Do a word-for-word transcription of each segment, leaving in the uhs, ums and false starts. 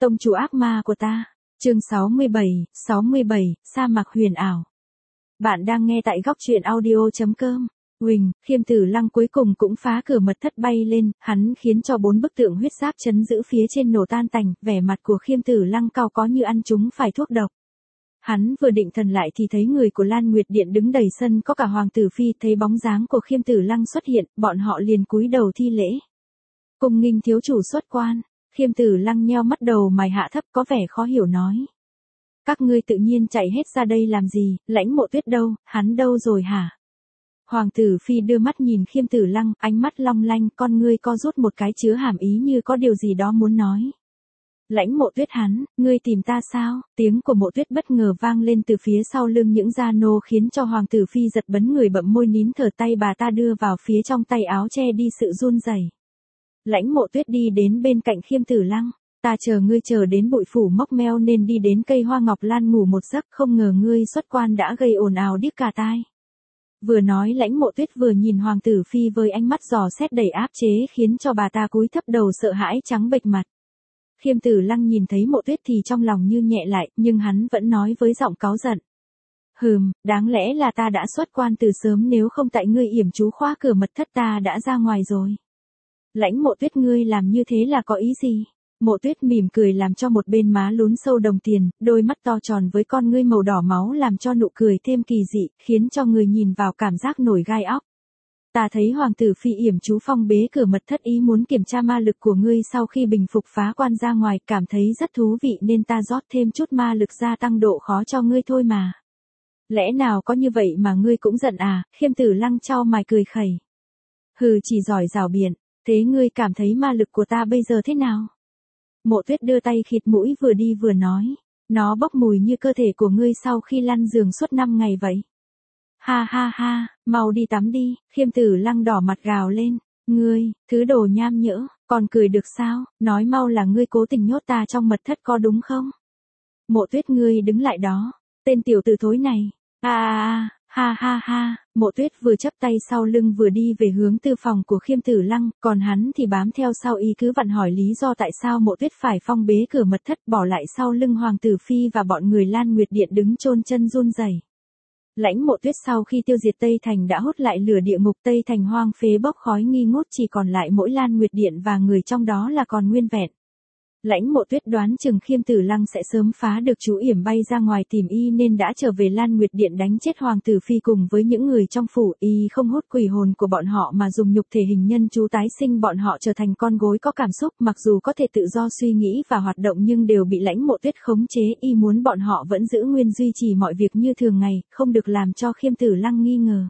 Tông chủ ác ma của ta. Chương sáu mươi bảy, sáu mươi bảy, sa mạc huyền ảo. Bạn đang nghe tại góc truyện audio chấm com. Huỳnh, Khiêm Tử Lăng cuối cùng cũng phá cửa mật thất bay lên, hắn khiến cho bốn bức tượng huyết giáp chấn giữ phía trên nổ tan tành, vẻ mặt của Khiêm Tử Lăng cao có như ăn trúng phải thuốc độc. Hắn vừa định thần lại thì thấy người của Lan Nguyệt Điện đứng đầy sân, có cả Hoàng tử Phi, thấy bóng dáng của Khiêm Tử Lăng xuất hiện, bọn họ liền cúi đầu thi lễ. Cung nghinh thiếu chủ xuất quan. Khiêm Tử Lăng nheo mắt đầu mày hạ thấp có vẻ khó hiểu nói. Các ngươi tự nhiên chạy hết ra đây làm gì, Lãnh Mộ Tuyết đâu, hắn đâu rồi hả? Hoàng tử Phi đưa mắt nhìn Khiêm Tử Lăng, ánh mắt long lanh, con ngươi co rút một cái chứa hàm ý như có điều gì đó muốn nói. Lãnh Mộ Tuyết hắn, ngươi tìm ta sao? Tiếng của Mộ Tuyết bất ngờ vang lên từ phía sau lưng những gia nô khiến cho Hoàng tử Phi giật bấn người bậm môi nín thở, tay bà ta đưa vào phía trong tay áo che đi sự run rẩy. Lãnh Mộ Tuyết đi đến bên cạnh Khiêm Tử Lăng, ta chờ ngươi chờ đến bụi phủ mốc meo nên đi đến cây hoa ngọc lan ngủ một giấc, không ngờ ngươi xuất quan đã gây ồn ào điếc cả tai. Vừa nói Lãnh Mộ Tuyết vừa nhìn Hoàng tử Phi với ánh mắt dò xét đầy áp chế khiến cho bà ta cúi thấp đầu sợ hãi trắng bệch mặt. Khiêm Tử Lăng nhìn thấy Mộ Tuyết thì trong lòng như nhẹ lại, nhưng hắn vẫn nói với giọng cáu giận. Hừm, đáng lẽ là ta đã xuất quan từ sớm, nếu không tại ngươi yểm chú khóa cửa mật thất ta đã ra ngoài rồi. Lãnh Mộ Tuyết ngươi làm như thế là có ý gì? Mộ Tuyết mỉm cười làm cho một bên má lún sâu đồng tiền, đôi mắt to tròn với con ngươi màu đỏ máu làm cho nụ cười thêm kỳ dị, khiến cho người nhìn vào cảm giác nổi gai óc. Ta thấy Hoàng tử Phi yểm chú phong bế cửa mật thất ý muốn kiểm tra ma lực của ngươi sau khi bình phục phá quan ra ngoài, cảm thấy rất thú vị nên ta rót thêm chút ma lực gia tăng độ khó cho ngươi thôi mà. Lẽ nào có như vậy mà ngươi cũng giận à? Khiêm Tử Lăng chau mày cười khẩy. Hừ, chỉ giỏi rảo biện. Thế ngươi cảm thấy ma lực của ta bây giờ thế nào? Mộ Tuyết đưa tay khịt mũi vừa đi vừa nói. Nó bốc mùi như cơ thể của ngươi sau khi lăn giường suốt năm ngày vậy. Ha ha ha, mau đi tắm đi. Khiêm Tử Lăng đỏ mặt gào lên. Ngươi, thứ đồ nham nhỡ, còn cười được sao? Nói mau là ngươi cố tình nhốt ta trong mật thất có đúng không? Mộ Tuyết ngươi đứng lại đó. Tên tiểu tử thối này. À à à. Ha ha ha, Mộ Tuyết vừa chắp tay sau lưng vừa đi về hướng tư phòng của Khiêm Tử Lăng, còn hắn thì bám theo sau y cứ vặn hỏi lý do tại sao Mộ Tuyết phải phong bế cửa mật thất, bỏ lại sau lưng Hoàng tử Phi và bọn người Lan Nguyệt Điện đứng chôn chân run rẩy. Lãnh Mộ Tuyết sau khi tiêu diệt Tây Thành đã hút lại lửa địa ngục, Tây Thành hoang phế bốc khói nghi ngút, chỉ còn lại mỗi Lan Nguyệt Điện và người trong đó là còn nguyên vẹn. Lãnh Mộ Tuyết đoán chừng Khiêm Tử Lăng sẽ sớm phá được chú yểm bay ra ngoài tìm y nên đã trở về Lan Nguyệt Điện đánh chết Hoàng tử Phi cùng với những người trong phủ. Y không hút quỷ hồn của bọn họ mà dùng nhục thể hình nhân chú tái sinh bọn họ trở thành con gối có cảm xúc, mặc dù có thể tự do suy nghĩ và hoạt động nhưng đều bị Lãnh Mộ Tuyết khống chế. Y muốn bọn họ vẫn giữ nguyên duy trì mọi việc như thường ngày, không được làm cho Khiêm Tử Lăng nghi ngờ.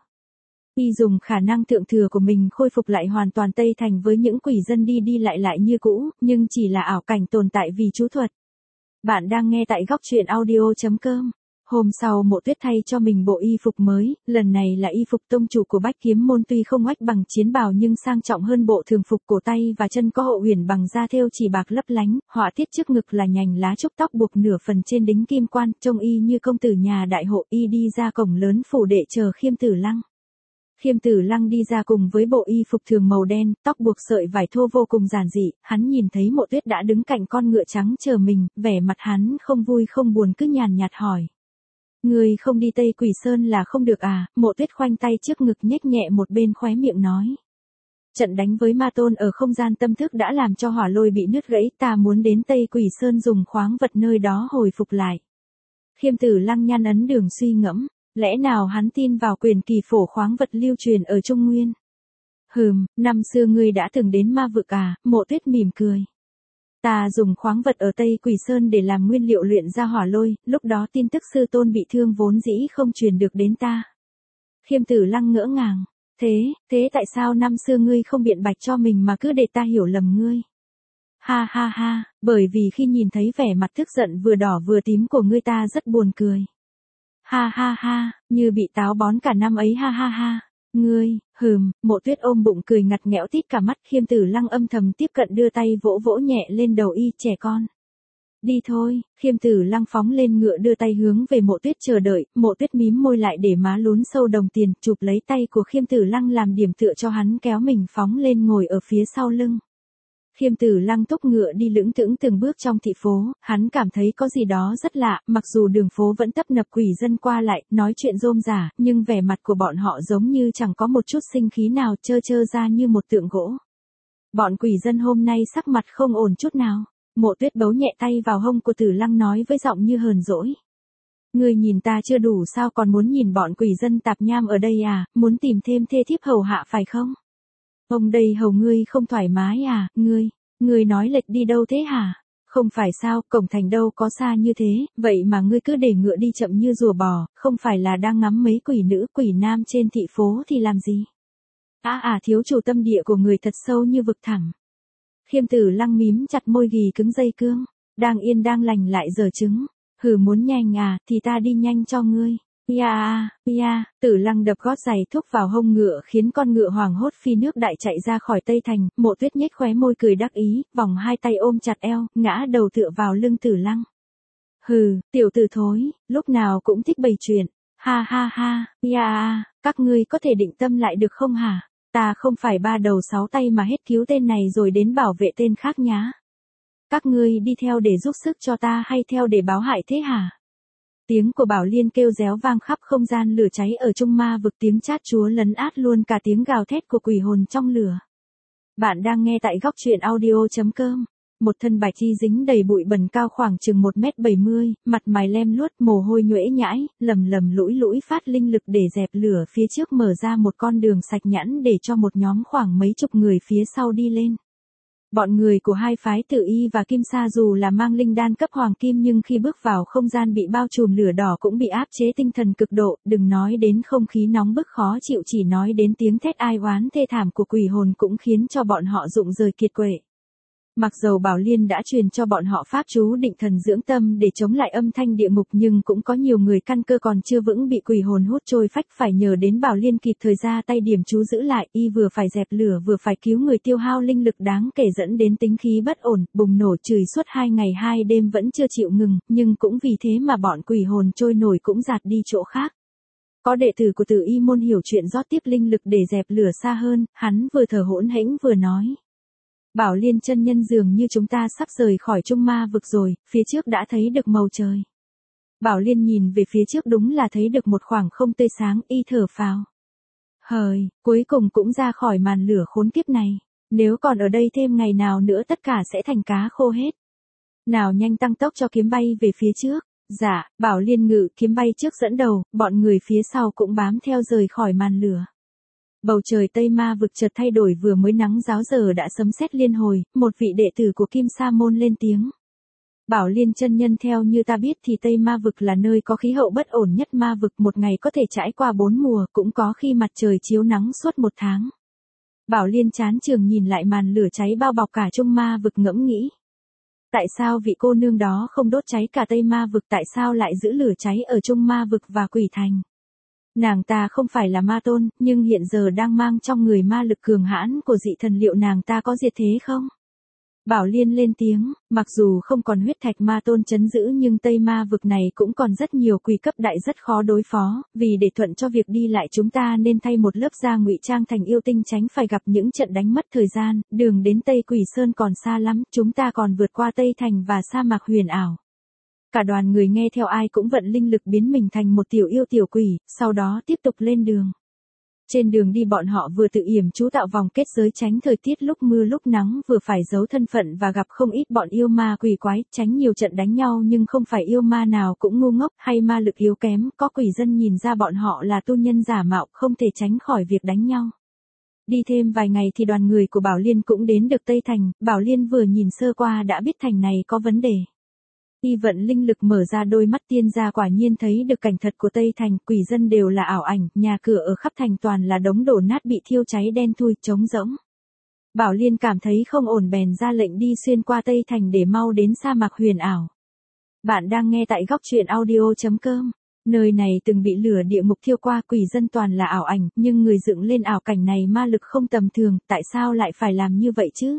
Y dùng khả năng thượng thừa của mình khôi phục lại hoàn toàn Tây Thành với những quỷ dân đi đi lại lại như cũ, nhưng chỉ là ảo cảnh tồn tại vì chú thuật. Bạn đang nghe tại góc truyện audio chấm com. Hôm sau Mộ Tuyết thay cho mình bộ y phục mới, lần này là y phục tông chủ của Bách Kiếm môn, tuy không oách bằng chiến bào nhưng sang trọng hơn bộ thường phục, cổ tay và chân có hậu huyền bằng da thêu chỉ bạc lấp lánh, họa tiết trước ngực là nhành lá trúc, tóc buộc nửa phần trên đính kim quan, trông y như công tử nhà đại hộ. Y đi ra cổng lớn phủ đệ chờ Khiêm Tử Lăng. Khiêm Tử Lăng đi ra cùng với bộ y phục thường màu đen, tóc buộc sợi vải thô vô cùng giản dị, hắn nhìn thấy Mộ Tuyết đã đứng cạnh con ngựa trắng chờ mình, vẻ mặt hắn không vui không buồn cứ nhàn nhạt hỏi. Ngươi không đi Tây Quỷ Sơn là không được à? Mộ Tuyết khoanh tay trước ngực nhếch nhẹ một bên khóe miệng nói. Trận đánh với ma tôn ở không gian tâm thức đã làm cho hỏa lôi bị nứt gãy, ta muốn đến Tây Quỷ Sơn dùng khoáng vật nơi đó hồi phục lại. Khiêm Tử Lăng nhăn ấn đường suy ngẫm. Lẽ nào hắn tin vào quyền kỳ phổ khoáng vật lưu truyền ở Trung Nguyên? Hừm, năm xưa ngươi đã từng đến ma vực à? Mộ Tuyết mỉm cười. Ta dùng khoáng vật ở Tây Quỷ Sơn để làm nguyên liệu luyện ra hỏa lôi, lúc đó tin tức sư tôn bị thương vốn dĩ không truyền được đến ta. Khiêm Tử Lăng ngỡ ngàng. Thế, thế tại sao năm xưa ngươi không biện bạch cho mình mà cứ để ta hiểu lầm ngươi? Ha ha ha, bởi vì khi nhìn thấy vẻ mặt tức giận vừa đỏ vừa tím của ngươi ta rất buồn cười. Ha ha ha, như bị táo bón cả năm ấy ha ha ha. Ngươi, hừm, Mộ Tuyết ôm bụng cười ngặt nghẽo tít cả mắt. Khiêm Tử Lăng âm thầm tiếp cận đưa tay vỗ vỗ nhẹ lên đầu y, trẻ con. Đi thôi. Khiêm Tử Lăng phóng lên ngựa đưa tay hướng về Mộ Tuyết chờ đợi. Mộ Tuyết mím môi lại để má lún sâu đồng tiền, chụp lấy tay của Khiêm Tử Lăng làm điểm tựa cho hắn kéo mình phóng lên ngồi ở phía sau lưng. Khiêm Tử Lăng thúc ngựa đi lững thững từng bước trong thị phố, hắn cảm thấy có gì đó rất lạ, mặc dù đường phố vẫn tấp nập quỷ dân qua lại, nói chuyện rôm rả, nhưng vẻ mặt của bọn họ giống như chẳng có một chút sinh khí nào, trơ trơ ra như một tượng gỗ. Bọn quỷ dân hôm nay sắc mặt không ổn chút nào. Mộ Tuyết bấu nhẹ tay vào hông của Tử Lăng nói với giọng như hờn dỗi. Ngươi nhìn ta chưa đủ sao còn muốn nhìn bọn quỷ dân tạp nham ở đây à, muốn tìm thêm thê thiếp hầu hạ phải không? Ông đây hầu ngươi không thoải mái à, ngươi, ngươi nói lệch đi đâu thế hả? Không phải sao, cổng thành đâu có xa như thế, vậy mà ngươi cứ để ngựa đi chậm như rùa bò, không phải là đang ngắm mấy quỷ nữ quỷ nam trên thị phố thì làm gì? À à thiếu chủ tâm địa của người thật sâu như vực thẳm. Khiêm Tử Lăng mím chặt môi ghi cứng dây cương, đang yên đang lành lại giở trứng. Hừ muốn nhanh à, thì ta đi nhanh cho ngươi. Ya a, ya, Tử Lăng đập gót giày thúc vào hông ngựa khiến con ngựa hoảng hốt phi nước đại chạy ra khỏi Tây Thành, Mộ Tuyết nhếch khóe môi cười đắc ý, vòng hai tay ôm chặt eo, ngã đầu tựa vào lưng Tử Lăng. Hừ, tiểu tử thối, lúc nào cũng thích bày chuyện. Ha ha ha, ya a, các ngươi có thể định tâm lại được không hả? Ta không phải ba đầu sáu tay mà hết cứu tên này rồi đến bảo vệ tên khác nhá. Các ngươi đi theo để giúp sức cho ta hay theo để báo hại thế hả? Tiếng của Bảo Liên kêu réo vang khắp không gian lửa cháy ở Trung Ma vực, tiếng chát chúa lấn át luôn cả tiếng gào thét của quỷ hồn trong lửa. Bạn đang nghe tại góc truyện audio chấm com. Một thân bạch y dính đầy bụi bẩn cao khoảng chừng một mét bảy mươi, mặt mày lem luốt, mồ hôi nhuễ nhãi, lầm lầm lũi lũi phát linh lực để dẹp lửa phía trước, mở ra một con đường sạch nhẵn để cho một nhóm khoảng mấy chục người phía sau đi lên. Bọn người của hai phái Tử Y và Kim Sa dù là mang linh đan cấp hoàng kim nhưng khi bước vào không gian bị bao trùm lửa đỏ cũng bị áp chế tinh thần cực độ, đừng nói đến không khí nóng bức khó chịu, chỉ nói đến tiếng thét ai oán thê thảm của quỷ hồn cũng khiến cho bọn họ rụng rời kiệt quệ. Mặc dầu Bảo Liên đã truyền cho bọn họ pháp chú định thần dưỡng tâm để chống lại âm thanh địa ngục nhưng cũng có nhiều người căn cơ còn chưa vững bị quỷ hồn hút trôi phách, phải nhờ đến Bảo Liên kịp thời ra tay điểm chú giữ lại, y vừa phải dẹp lửa vừa phải cứu người, tiêu hao linh lực đáng kể dẫn đến tính khí bất ổn, bùng nổ chửi suốt hai ngày hai đêm vẫn chưa chịu ngừng, nhưng cũng vì thế mà bọn quỷ hồn trôi nổi cũng giạt đi chỗ khác. Có đệ tử của Tử Y môn hiểu chuyện rót tiếp linh lực để dẹp lửa xa hơn, hắn vừa thở hỗn hển vừa nói. Bảo Liên chân nhân dường như chúng ta sắp rời khỏi Trung Ma vực rồi, phía trước đã thấy được màu trời. Bảo Liên nhìn về phía trước đúng là thấy được một khoảng không tươi sáng, y thở phào. Hời, cuối cùng cũng ra khỏi màn lửa khốn kiếp này, nếu còn ở đây thêm ngày nào nữa tất cả sẽ thành cá khô hết. Nào nhanh tăng tốc cho kiếm bay về phía trước. Dạ, Bảo Liên ngự kiếm bay trước dẫn đầu, bọn người phía sau cũng bám theo rời khỏi màn lửa. Bầu trời Tây Ma vực chợt thay đổi, vừa mới nắng ráo giờ đã sấm sét liên hồi, một vị đệ tử của Kim Sa môn lên tiếng. Bảo Liên chân nhân, theo như ta biết thì Tây Ma vực là nơi có khí hậu bất ổn nhất ma vực, một ngày có thể trải qua bốn mùa, cũng có khi mặt trời chiếu nắng suốt một tháng. Bảo Liên chán chường nhìn lại màn lửa cháy bao bọc cả Trung Ma vực ngẫm nghĩ. Tại sao vị cô nương đó không đốt cháy cả Tây Ma vực, tại sao lại giữ lửa cháy ở Trung Ma vực và Quỷ Thành? Nàng ta không phải là ma tôn, nhưng hiện giờ đang mang trong người ma lực cường hãn của dị thần, liệu nàng ta có diệt thế không? Bảo Liên lên tiếng, mặc dù không còn huyết thạch ma tôn chấn giữ nhưng Tây Ma vực này cũng còn rất nhiều quỷ cấp đại rất khó đối phó, vì để thuận cho việc đi lại chúng ta nên thay một lớp da ngụy trang thành yêu tinh, tránh phải gặp những trận đánh mất thời gian, đường đến Tây Quỷ Sơn còn xa lắm, chúng ta còn vượt qua Tây Thành và sa mạc huyền ảo. Cả đoàn người nghe theo ai cũng vận linh lực biến mình thành một tiểu yêu tiểu quỷ, sau đó tiếp tục lên đường. Trên đường đi bọn họ vừa tự yểm chú tạo vòng kết giới tránh thời tiết lúc mưa lúc nắng, vừa phải giấu thân phận và gặp không ít bọn yêu ma quỷ quái, tránh nhiều trận đánh nhau, nhưng không phải yêu ma nào cũng ngu ngốc hay ma lực yếu kém, có quỷ dân nhìn ra bọn họ là tu nhân giả mạo, không thể tránh khỏi việc đánh nhau. Đi thêm vài ngày thì đoàn người của Bảo Liên cũng đến được Tây Thành, Bảo Liên vừa nhìn sơ qua đã biết thành này có vấn đề. Y vận linh lực mở ra đôi mắt tiên ra, quả nhiên thấy được cảnh thật của Tây Thành, quỷ dân đều là ảo ảnh, nhà cửa ở khắp thành toàn là đống đổ nát bị thiêu cháy đen thui, trống rỗng. Bảo Liên cảm thấy không ổn bèn ra lệnh đi xuyên qua Tây Thành để mau đến sa mạc huyền ảo. Bạn đang nghe tại góc truyện audio chấm com. Nơi này từng bị lửa địa ngục thiêu qua, quỷ dân toàn là ảo ảnh, nhưng người dựng lên ảo cảnh này ma lực không tầm thường, tại sao lại phải làm như vậy chứ?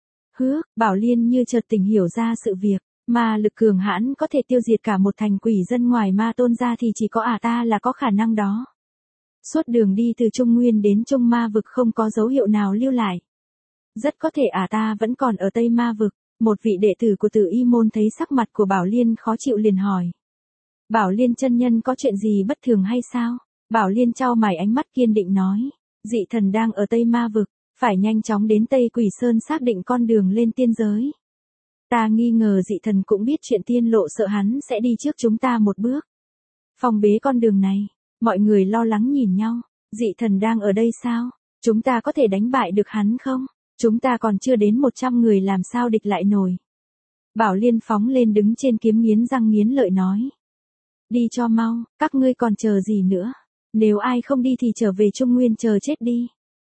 Hứ, Bảo Liên như chợt tỉnh hiểu ra sự việc. Ma lực cường hãn có thể tiêu diệt cả một thành quỷ dân, ngoài ma tôn ra thì chỉ có ả ta là có khả năng đó. Suốt đường đi từ Trung Nguyên đến Trung Ma vực không có dấu hiệu nào lưu lại. Rất có thể à ta vẫn còn ở Tây Ma Vực. Một vị đệ tử của Tử Y môn thấy sắc mặt của Bảo Liên khó chịu liền hỏi. Bảo Liên chân nhân có chuyện gì bất thường hay sao? Bảo Liên chau mày ánh mắt kiên định nói. Dị thần đang ở Tây Ma Vực, phải nhanh chóng đến Tây Quỷ Sơn xác định con đường lên tiên giới. Ta nghi ngờ dị thần cũng biết chuyện tiên lộ, sợ hắn sẽ đi trước chúng ta một bước. Phong bế con đường này, mọi người lo lắng nhìn nhau. Dị thần đang ở đây sao? Chúng ta có thể đánh bại được hắn không? Chúng ta còn chưa đến một trăm người làm sao địch lại nổi. Bảo Liên phóng lên đứng trên kiếm nghiến răng nghiến lợi nói. Đi cho mau, các ngươi còn chờ gì nữa? Nếu ai không đi thì trở về Trung Nguyên chờ chết đi.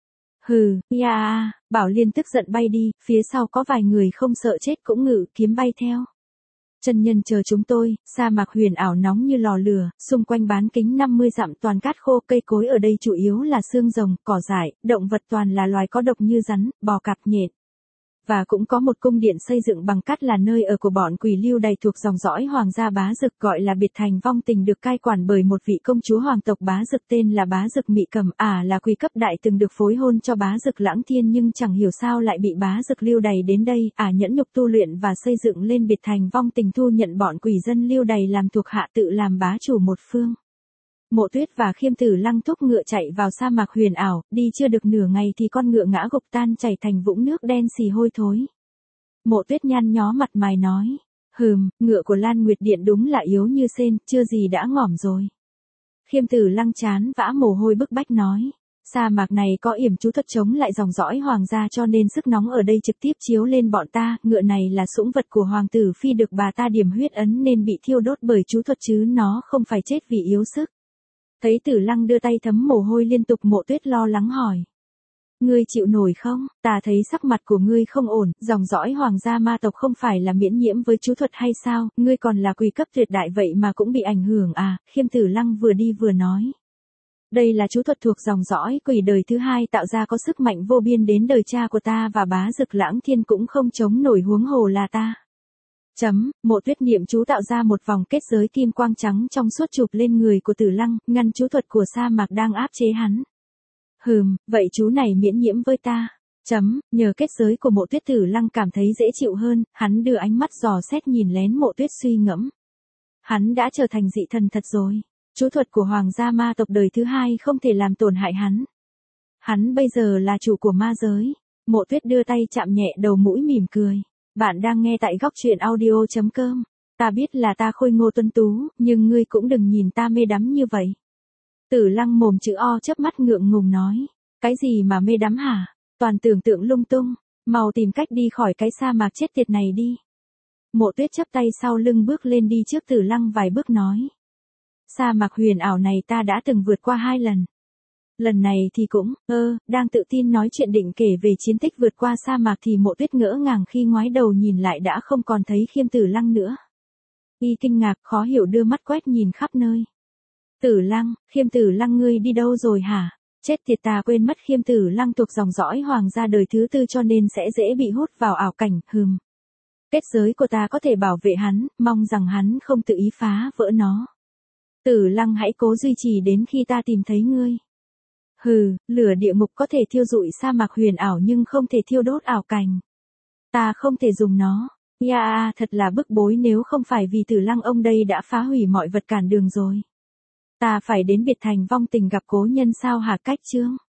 Hừ, ya à, Bảo Liên tức giận bay đi, phía sau có vài người không sợ chết cũng ngự kiếm bay theo. Chân nhân chờ chúng tôi, sa mạc huyền ảo nóng như lò lửa, xung quanh bán kính năm mươi dặm toàn cát khô, cây cối ở đây chủ yếu là xương rồng, cỏ dại, động vật toàn là loài có độc như rắn, bò cạp, nhện. Và cũng có một cung điện xây dựng bằng cát là nơi ở của bọn quỷ lưu đày thuộc dòng dõi hoàng gia Bá Dực, gọi là biệt thành vong tình, được cai quản bởi một vị công chúa hoàng tộc Bá Dực tên là Bá Dực Mị Cầm, à là quý cấp đại từng được phối hôn cho Bá Dực Lãng Thiên, nhưng chẳng hiểu sao lại bị Bá Dực lưu đày đến đây, à nhẫn nhục tu luyện và xây dựng lên biệt thành vong tình, thu nhận bọn quỷ dân lưu đày làm thuộc hạ, tự làm bá chủ một phương. Mộ Tuyết và Khiêm Tử Lăng thúc ngựa chạy vào sa mạc huyền ảo, đi chưa được nửa ngày thì con ngựa ngã gục tan chảy thành vũng nước đen xì hôi thối. Mộ Tuyết nhăn nhó mặt mày nói, hừm, ngựa của Lan Nguyệt Điện đúng là yếu như sên, chưa gì đã ngỏm rồi. Khiêm Tử Lăng chán vã mồ hôi bức bách nói, sa mạc này có yểm chú thuật chống lại dòng dõi hoàng gia, cho nên sức nóng ở đây trực tiếp chiếu lên bọn ta, ngựa này là sủng vật của hoàng tử phi được bà ta điểm huyết ấn nên bị thiêu đốt bởi chú thuật chứ nó không phải chết vì yếu sức. Thấy Tử Lăng đưa tay thấm mồ hôi liên tục, Mộ Tuyết lo lắng hỏi. Ngươi chịu nổi không? Ta thấy sắc mặt của ngươi không ổn, dòng dõi hoàng gia ma tộc không phải là miễn nhiễm với chú thuật hay sao, ngươi còn là quý cấp tuyệt đại vậy mà cũng bị ảnh hưởng à, Khiêm Tử Lăng vừa đi vừa nói. Đây là chú thuật thuộc dòng dõi quỷ đời thứ hai tạo ra, có sức mạnh vô biên, đến đời cha của ta và Bá Dực Lãng Thiên cũng không chống nổi, huống hồ là ta. Chấm, Mộ Tuyết niệm chú tạo ra một vòng kết giới kim quang trắng trong suốt chụp lên người của Tử Lăng, ngăn chú thuật của sa mạc đang áp chế hắn. Hừm, vậy chú này miễn nhiễm với ta. Chấm, nhờ kết giới của Mộ Tuyết, Tử Lăng cảm thấy dễ chịu hơn, hắn đưa ánh mắt dò xét nhìn lén Mộ Tuyết suy ngẫm. Hắn đã trở thành dị thần thật rồi. Chú thuật của hoàng gia ma tộc đời thứ hai không thể làm tổn hại hắn. Hắn bây giờ là chủ của ma giới. Mộ Tuyết đưa tay chạm nhẹ đầu mũi mỉm cười. Bạn đang nghe tại góc truyện audio chấm com. Ta biết là ta khôi ngô tuấn tú, nhưng ngươi cũng đừng nhìn ta mê đắm như vậy. Tử Lăng mồm chữ O chớp mắt ngượng ngùng nói. Cái gì mà mê đắm hả? Toàn tưởng tượng lung tung. Mau tìm cách đi khỏi cái sa mạc chết tiệt này đi. Mộ Tuyết chắp tay sau lưng bước lên đi trước Tử Lăng vài bước nói. Sa mạc huyền ảo này ta đã từng vượt qua hai lần. Lần này thì cũng, ơ, đang tự tin nói chuyện định kể về chiến tích vượt qua sa mạc thì Mộ Tuyết ngỡ ngàng khi ngoái đầu nhìn lại đã không còn thấy Khiêm Tử Lăng nữa. Y kinh ngạc khó hiểu đưa mắt quét nhìn khắp nơi. Tử Lăng, Khiêm Tử Lăng ngươi đi đâu rồi hả? Chết tiệt, ta quên mất Khiêm Tử Lăng thuộc dòng dõi hoàng gia đời thứ tư cho nên sẽ dễ bị hút vào ảo cảnh, hừm. Kết giới của ta có thể bảo vệ hắn, mong rằng hắn không tự ý phá vỡ nó. Tử Lăng hãy cố duy trì đến khi ta tìm thấy ngươi. Hừ, lửa địa ngục có thể thiêu rụi sa mạc huyền ảo nhưng không thể thiêu đốt ảo cảnh. Ta không thể dùng nó. Ya à, thật là bức bối, nếu không phải vì Tử Lăng ông đây đã phá hủy mọi vật cản đường rồi. Ta phải đến biệt thành vong tình gặp cố nhân sao hả? Cách chương